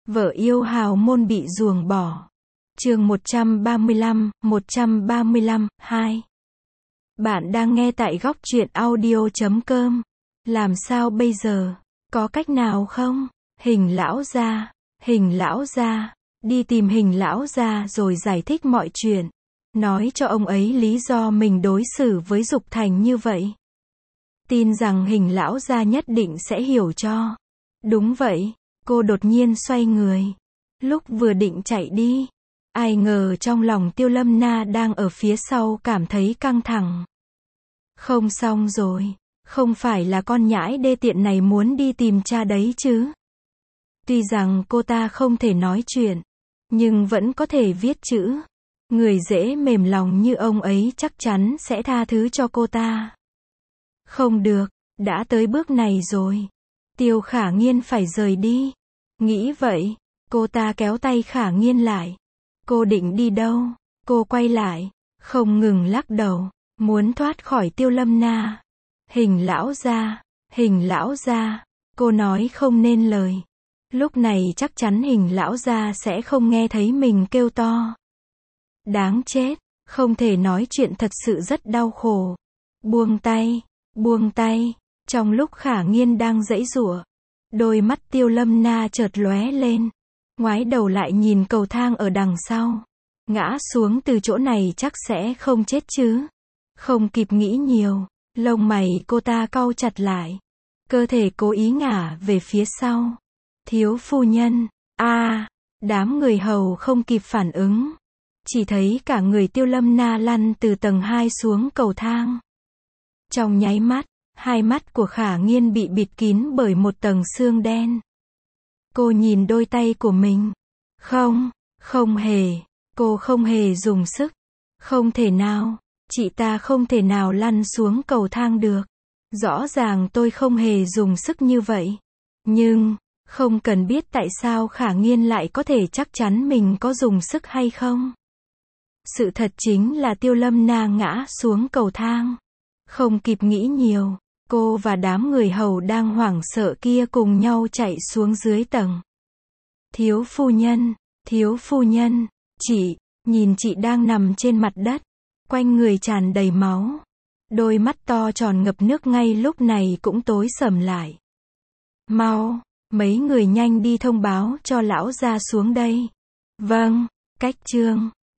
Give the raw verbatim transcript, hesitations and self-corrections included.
Vợ yêu hào môn bị ruồng bỏ. Chương một trăm ba mươi lăm, một trăm ba mươi lăm, hai. Bạn đang nghe tại góc truyện audio chấm com. Làm sao bây giờ? Có cách nào không? Hình lão gia, Hình lão gia, đi tìm Hình lão gia rồi giải thích mọi chuyện. Nói cho ông ấy lý do mình đối xử với Dục Thành như vậy. Tin rằng Hình lão gia nhất định sẽ hiểu cho. Đúng vậy, cô đột nhiên xoay người. Lúc vừa định chạy đi, ai ngờ trong lòng Tiêu Lâm Na đang ở phía sau cảm thấy căng thẳng. Không xong rồi, không phải là con nhãi đê tiện này muốn đi tìm cha đấy chứ? Tuy rằng cô ta không thể nói chuyện, nhưng vẫn có thể viết chữ. Người dễ mềm lòng như ông ấy chắc chắn sẽ tha thứ cho cô ta. Không được, đã tới bước này rồi. Tiêu Khả Nghiên phải rời đi. Nghĩ vậy, cô ta kéo tay Khả Nghiên lại. Cô định đi đâu? Cô quay lại, không ngừng lắc đầu, muốn thoát khỏi Tiêu Lâm Na. Hình lão gia, Hình lão gia, cô nói không nên lời. Lúc này chắc chắn Hình lão gia sẽ không nghe thấy mình kêu to. Đáng chết, không thể nói chuyện, thật sự rất đau khổ. Buông tay, buông tay. Trong lúc Khả Nghiên đang giãy giụa, đôi mắt Tiêu Lâm Na chợt lóe lên, ngoái đầu lại nhìn cầu thang ở đằng sau. Ngã xuống từ chỗ này chắc sẽ không chết chứ? Không kịp nghĩ nhiều, lông mày cô ta cau chặt lại, cơ thể cố ý ngả về phía sau. Thiếu phu nhân, a, à, đám người hầu không kịp phản ứng, chỉ thấy cả người Tiêu Lâm Na lăn từ tầng hai xuống cầu thang. Trong nháy mắt, hai mắt của Khả Nghiên bị bịt kín bởi một tầng sương đen. Cô nhìn đôi tay của mình. Không, không hề, cô không hề dùng sức. Không thể nào, chị ta không thể nào lăn xuống cầu thang được. Rõ ràng tôi không hề dùng sức như vậy. Nhưng, không cần biết tại sao Khả Nghiên lại có thể chắc chắn mình có dùng sức hay không. Sự thật chính là Tiêu Lâm Na ngã xuống cầu thang. Không kịp nghĩ nhiều, cô và đám người hầu đang hoảng sợ kia cùng nhau chạy xuống dưới tầng. Thiếu phu nhân, thiếu phu nhân, chị, nhìn chị đang nằm trên mặt đất, quanh người tràn đầy máu. Đôi mắt to tròn ngập nước ngay lúc này cũng tối sầm lại. Mau, mấy người nhanh đi thông báo cho lão gia xuống đây. Vâng, cách chương.